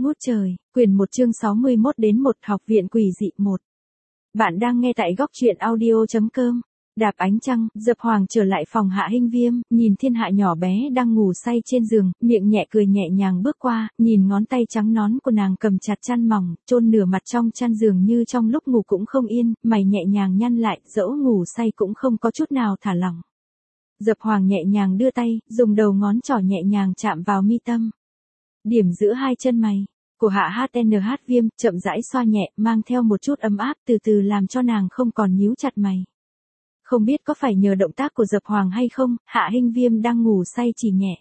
ngút trời, quyền 1 chương 61 đến 1 học viện quỷ dị 1. Bạn đang nghe tại góc truyện audio.com. Đạp ánh trăng, Dập Hoàng trở lại phòng Hạ Hinh Viêm, nhìn thiên hạ nhỏ bé đang ngủ say trên giường, miệng nhẹ cười nhẹ nhàng bước qua, nhìn ngón tay trắng nón của nàng cầm chặt chăn mỏng, chôn nửa mặt trong chăn giường như trong lúc ngủ cũng không yên, mày nhẹ nhàng nhăn lại, dẫu ngủ say cũng không có chút nào thả lỏng. Dập Hoàng nhẹ nhàng đưa tay, dùng đầu ngón trỏ nhẹ nhàng chạm vào mi tâm. Điểm giữa hai chân mày của Hạ HNH Viêm, chậm rãi xoa nhẹ, mang theo một chút ấm áp, từ từ làm cho nàng không còn nhíu chặt mày. Không biết có phải nhờ động tác của Dập Hoàng hay không, Hạ Hinh Viêm đang ngủ say chỉ nhẹ.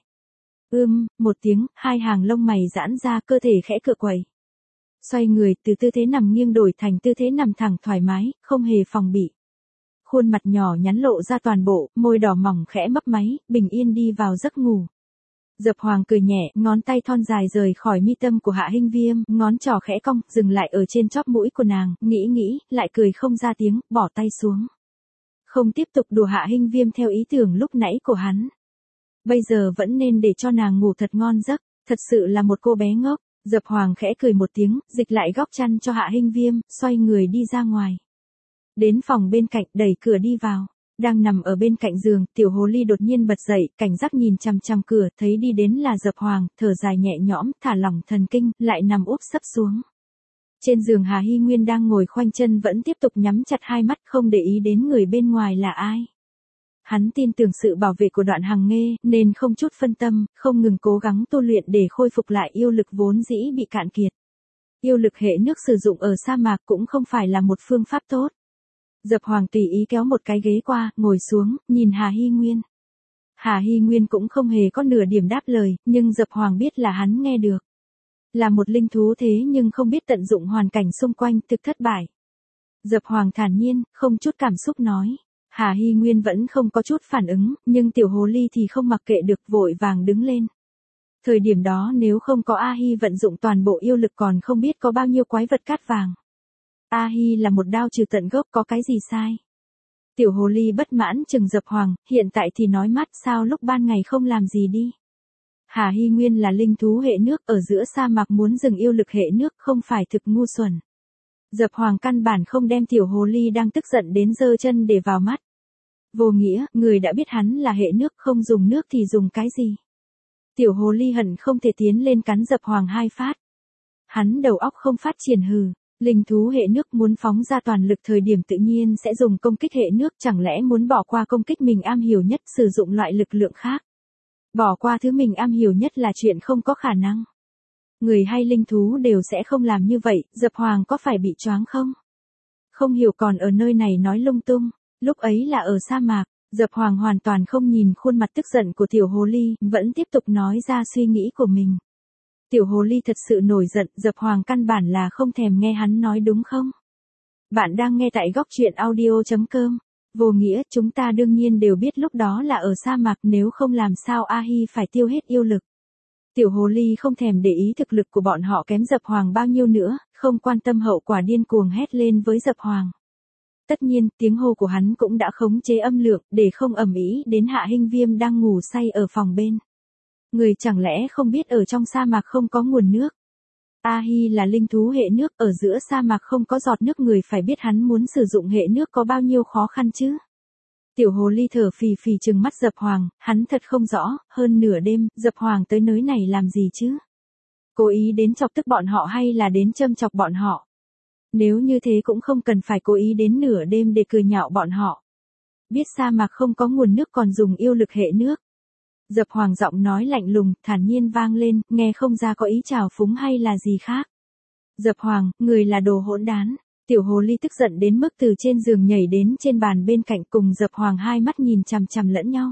Một tiếng, hai hàng lông mày giãn ra, cơ thể khẽ cựa quẩy. Xoay người, từ tư thế nằm nghiêng đổi thành tư thế nằm thẳng thoải mái, không hề phòng bị. Khuôn mặt nhỏ nhắn lộ ra toàn bộ, môi đỏ mỏng khẽ mấp máy, bình yên đi vào giấc ngủ. Dập Hoàng cười nhẹ, ngón tay thon dài rời khỏi mi tâm của Hạ Hinh Viêm, ngón trỏ khẽ cong, dừng lại ở trên chóp mũi của nàng, nghĩ, lại cười không ra tiếng, bỏ tay xuống. Không tiếp tục đùa Hạ Hinh Viêm theo ý tưởng lúc nãy của hắn. Bây giờ vẫn nên để cho nàng ngủ thật ngon giấc, thật sự là một cô bé ngốc. Dập Hoàng khẽ cười một tiếng, dịch lại góc chăn cho Hạ Hinh Viêm, xoay người đi ra ngoài. Đến phòng bên cạnh, đẩy cửa đi vào. Đang nằm ở bên cạnh giường, tiểu hồ ly đột nhiên bật dậy, cảnh giác nhìn chằm chằm cửa, thấy đi đến là Dập Hoàng, thở dài nhẹ nhõm, thả lỏng thần kinh, lại nằm úp sấp xuống. Trên giường Hà Hy Nguyên đang ngồi khoanh chân vẫn tiếp tục nhắm chặt hai mắt, không để ý đến người bên ngoài là ai. Hắn tin tưởng sự bảo vệ của Đoạn Hằng Nghê, nên không chút phân tâm, không ngừng cố gắng tu luyện để khôi phục lại yêu lực vốn dĩ bị cạn kiệt. Yêu lực hệ nước sử dụng ở sa mạc cũng không phải là một phương pháp tốt. Dập Hoàng tùy ý kéo một cái ghế qua, ngồi xuống, nhìn Hà Hy Nguyên. Hà Hy Nguyên cũng không hề có nửa điểm đáp lời, nhưng Dập Hoàng biết là hắn nghe được. Là một linh thú thế nhưng không biết tận dụng hoàn cảnh xung quanh, thực thất bại. Dập Hoàng thản nhiên, không chút cảm xúc nói. Hà Hy Nguyên vẫn không có chút phản ứng, nhưng tiểu hồ ly thì không mặc kệ được, vội vàng đứng lên. Thời điểm đó nếu không có A Hi vận dụng toàn bộ yêu lực còn không biết có bao nhiêu quái vật cát vàng. A Hi là một đao trừ tận gốc, có cái gì sai? Tiểu hồ ly bất mãn chừng Dập Hoàng, hiện tại thì nói mát, sao lúc ban ngày không làm gì đi? Hà Hy Nguyên là linh thú hệ nước, ở giữa sa mạc muốn dừng yêu lực hệ nước không phải thực ngu xuẩn. Dập Hoàng căn bản không đem tiểu hồ ly đang tức giận đến giơ chân để vào mắt. Vô nghĩa, người đã biết hắn là hệ nước, không dùng nước thì dùng cái gì? Tiểu hồ ly hận không thể tiến lên cắn Dập Hoàng hai phát. Hắn đầu óc không phát triển hừ. Linh thú hệ nước muốn phóng ra toàn lực thời điểm tự nhiên sẽ dùng công kích hệ nước, chẳng lẽ muốn bỏ qua công kích mình am hiểu nhất, sử dụng loại lực lượng khác. Bỏ qua thứ mình am hiểu nhất là chuyện không có khả năng. Người hay linh thú đều sẽ không làm như vậy, Dập Hoàng có phải bị choáng không? Không hiểu còn ở nơi này nói lung tung, lúc ấy là ở sa mạc, Dập Hoàng hoàn toàn không nhìn khuôn mặt tức giận của tiểu hồ ly, vẫn tiếp tục nói ra suy nghĩ của mình. Tiểu hồ ly thật sự nổi giận, Dập Hoàng căn bản là không thèm nghe hắn nói đúng không? Bạn đang nghe tại góc truyện audio.com. Vô nghĩa, chúng ta đương nhiên đều biết lúc đó là ở sa mạc, nếu không làm sao A Hi phải tiêu hết yêu lực. Tiểu hồ ly không thèm để ý thực lực của bọn họ kém Dập Hoàng bao nhiêu nữa, không quan tâm hậu quả, điên cuồng hét lên với Dập Hoàng. Tất nhiên, tiếng hô của hắn cũng đã khống chế âm lượng, để không ầm ĩ đến Hạ Hinh Viêm đang ngủ say ở phòng bên. Người chẳng lẽ không biết ở trong sa mạc không có nguồn nước? A Hi là linh thú hệ nước, ở giữa sa mạc không có giọt nước, người phải biết hắn muốn sử dụng hệ nước có bao nhiêu khó khăn chứ? Tiểu hồ ly thở phì phì trừng mắt Dập Hoàng, hắn thật không rõ, hơn nửa đêm, Dập Hoàng tới nơi này làm gì chứ? Cố ý đến chọc tức bọn họ hay là đến châm chọc bọn họ? Nếu như thế cũng không cần phải cố ý đến nửa đêm để cười nhạo bọn họ. Biết sa mạc không có nguồn nước còn dùng yêu lực hệ nước. Dập Hoàng giọng nói lạnh lùng, thản nhiên vang lên, nghe không ra có ý trào phúng hay là gì khác. Dập Hoàng, người là đồ hỗn đán. Tiểu hồ ly tức giận đến mức từ trên giường nhảy đến trên bàn bên cạnh, cùng Dập Hoàng hai mắt nhìn chằm chằm lẫn nhau.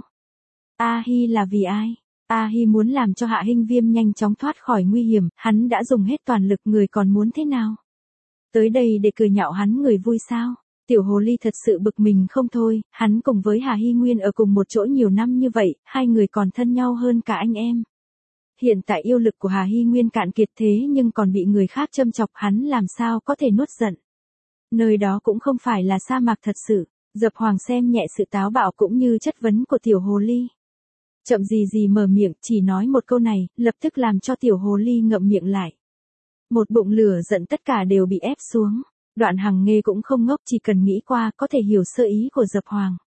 A Hi là vì ai? A Hi muốn làm cho Hạ Hinh Viêm nhanh chóng thoát khỏi nguy hiểm, hắn đã dùng hết toàn lực, người còn muốn thế nào? Tới đây để cười nhạo hắn người vui sao? Tiểu hồ ly thật sự bực mình không thôi, hắn cùng với Hà Hy Nguyên ở cùng một chỗ nhiều năm như vậy, hai người còn thân nhau hơn cả anh em. Hiện tại yêu lực của Hà Hy Nguyên cạn kiệt thế nhưng còn bị người khác châm chọc, hắn làm sao có thể nuốt giận. Nơi đó cũng không phải là sa mạc thật sự. Dập Hoàng xem nhẹ sự táo bạo cũng như chất vấn của tiểu hồ ly. Chậm gì gì mở miệng, chỉ nói một câu này, lập tức làm cho tiểu hồ ly ngậm miệng lại. Một bụng lửa giận tất cả đều bị ép xuống. Đoạn Hằng Nghê cũng không ngốc, chỉ cần nghĩ qua có thể hiểu sơ ý của Dập Hoàng.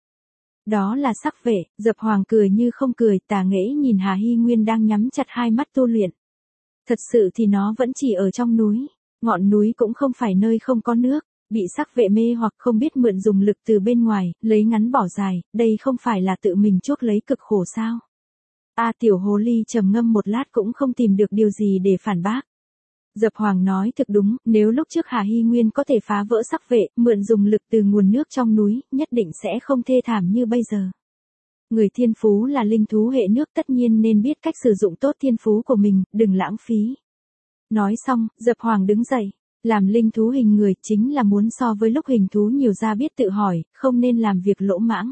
Đó là sắc vệ. Dập Hoàng cười như không cười, tà nghễ nhìn Hà Hy Nguyên đang nhắm chặt hai mắt tu luyện. Thật sự thì nó vẫn chỉ ở trong núi. Ngọn núi cũng không phải nơi không có nước. Bị sắc vệ mê hoặc không biết mượn dùng lực từ bên ngoài, lấy ngắn bỏ dài, đây không phải là tự mình chuốc lấy cực khổ sao? Tiểu hồ ly trầm ngâm một lát cũng không tìm được điều gì để phản bác. Dập Hoàng nói thực đúng, nếu lúc trước Hà Hy Nguyên có thể phá vỡ sắc vệ, mượn dùng lực từ nguồn nước trong núi, nhất định sẽ không thê thảm như bây giờ. Người thiên phú là linh thú hệ nước tất nhiên nên biết cách sử dụng tốt thiên phú của mình, đừng lãng phí. Nói xong, Dập Hoàng đứng dậy. Làm linh thú hình người chính là muốn so với lúc hình thú nhiều ra biết tự hỏi, không nên làm việc lỗ mãng.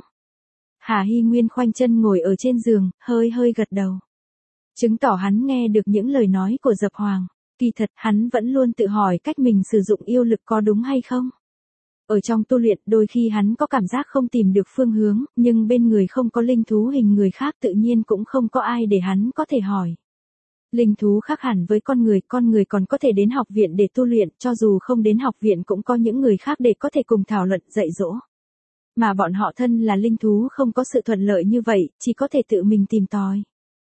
Hà Hy Nguyên khoanh chân ngồi ở trên giường, hơi hơi gật đầu. Chứng tỏ hắn nghe được những lời nói của Dập Hoàng. Kỳ thật, hắn vẫn luôn tự hỏi cách mình sử dụng yêu lực có đúng hay không. Ở trong tu luyện, đôi khi hắn có cảm giác không tìm được phương hướng, nhưng bên người không có linh thú hình người khác tự nhiên cũng không có ai để hắn có thể hỏi. Linh thú khác hẳn với con người còn có thể đến học viện để tu luyện, cho dù không đến học viện cũng có những người khác để có thể cùng thảo luận dạy dỗ. Mà bọn họ thân là linh thú không có sự thuận lợi như vậy, chỉ có thể tự mình tìm tòi.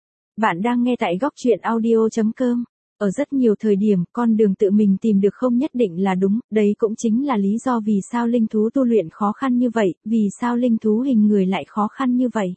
Bạn đang nghe tại góc truyện audio.com. Ở rất nhiều thời điểm, con đường tự mình tìm được không nhất định là đúng, đấy cũng chính là lý do vì sao linh thú tu luyện khó khăn như vậy, vì sao linh thú hình người lại khó khăn như vậy.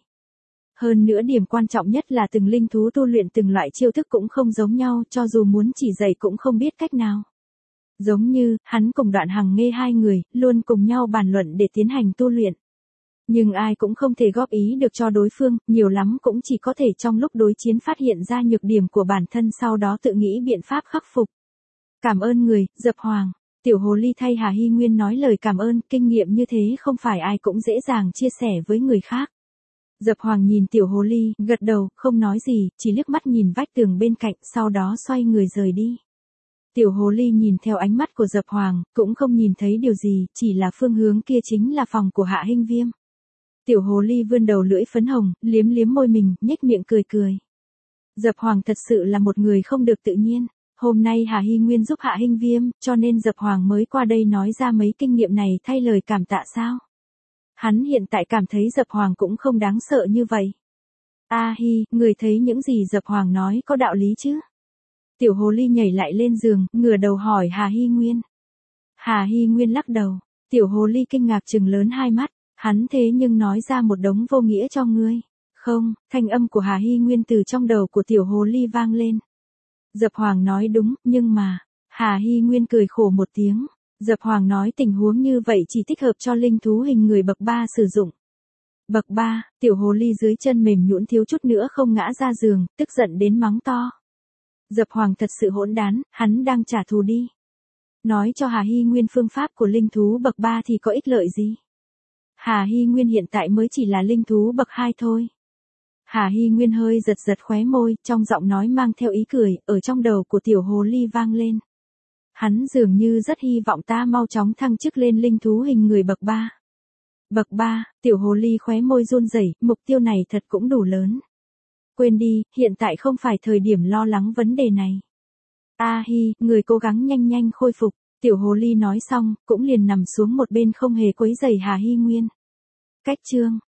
Hơn nữa điểm quan trọng nhất là từng linh thú tu luyện từng loại chiêu thức cũng không giống nhau, cho dù muốn chỉ dạy cũng không biết cách nào. Giống như, hắn cùng Đoạn Hằng Nghê hai người, luôn cùng nhau bàn luận để tiến hành tu luyện. Nhưng ai cũng không thể góp ý được cho đối phương, nhiều lắm cũng chỉ có thể trong lúc đối chiến phát hiện ra nhược điểm của bản thân sau đó tự nghĩ biện pháp khắc phục. Cảm ơn người, Dập Hoàng. Tiểu hồ ly thay Hà Hy Nguyên nói lời cảm ơn, kinh nghiệm như thế không phải ai cũng dễ dàng chia sẻ với người khác. Dập Hoàng nhìn tiểu hồ ly, gật đầu, không nói gì, chỉ liếc mắt nhìn vách tường bên cạnh, sau đó xoay người rời đi. Tiểu hồ ly nhìn theo ánh mắt của Dập Hoàng, cũng không nhìn thấy điều gì, chỉ là phương hướng kia chính là phòng của Hạ Hinh Viêm. Tiểu hồ ly vươn đầu lưỡi phấn hồng, liếm liếm môi mình, nhếch miệng cười cười. Dập Hoàng thật sự là một người không được tự nhiên. Hôm nay Hà Hy Nguyên giúp Hạ Hinh Viêm, cho nên Dập Hoàng mới qua đây nói ra mấy kinh nghiệm này thay lời cảm tạ sao. Hắn hiện tại cảm thấy Dập Hoàng cũng không đáng sợ như vậy. Người thấy những gì Dập Hoàng nói có đạo lý chứ? Tiểu hồ ly nhảy lại lên giường, ngửa đầu hỏi Hà Hy Nguyên. Hà Hy Nguyên lắc đầu. Tiểu hồ ly kinh ngạc trừng lớn hai mắt. Hắn thế nhưng nói ra một đống vô nghĩa cho ngươi. Không, thanh âm của Hà Hy Nguyên từ trong đầu của tiểu hồ ly vang lên. Dập Hoàng nói đúng, nhưng mà. Hà Hy Nguyên cười khổ một tiếng. Dập Hoàng nói tình huống như vậy chỉ thích hợp cho linh thú hình người bậc 3 sử dụng. Bậc 3, tiểu hồ ly dưới chân mềm nhũn thiếu chút nữa không ngã ra giường, tức giận đến mắng to. Dập Hoàng thật sự hỗn đán, hắn đang trả thù đi. Nói cho Hà Hy Nguyên phương pháp của linh thú bậc 3 thì có ích lợi gì? Hà Hy Nguyên hiện tại mới chỉ là linh thú bậc 2 thôi. Hà Hy Nguyên hơi giật giật khóe môi, trong giọng nói mang theo ý cười, ở trong đầu của tiểu hồ ly vang lên. Hắn dường như rất hy vọng ta mau chóng thăng chức lên linh thú hình người bậc 3. Bậc 3, tiểu hồ ly khóe môi run rẩy, mục tiêu này thật cũng đủ lớn. Quên đi, hiện tại không phải thời điểm lo lắng vấn đề này. Người cố gắng nhanh nhanh khôi phục. Tiểu hồ ly nói xong, cũng liền nằm xuống một bên không hề quấy rầy Hà Hy Nguyên. Cách chương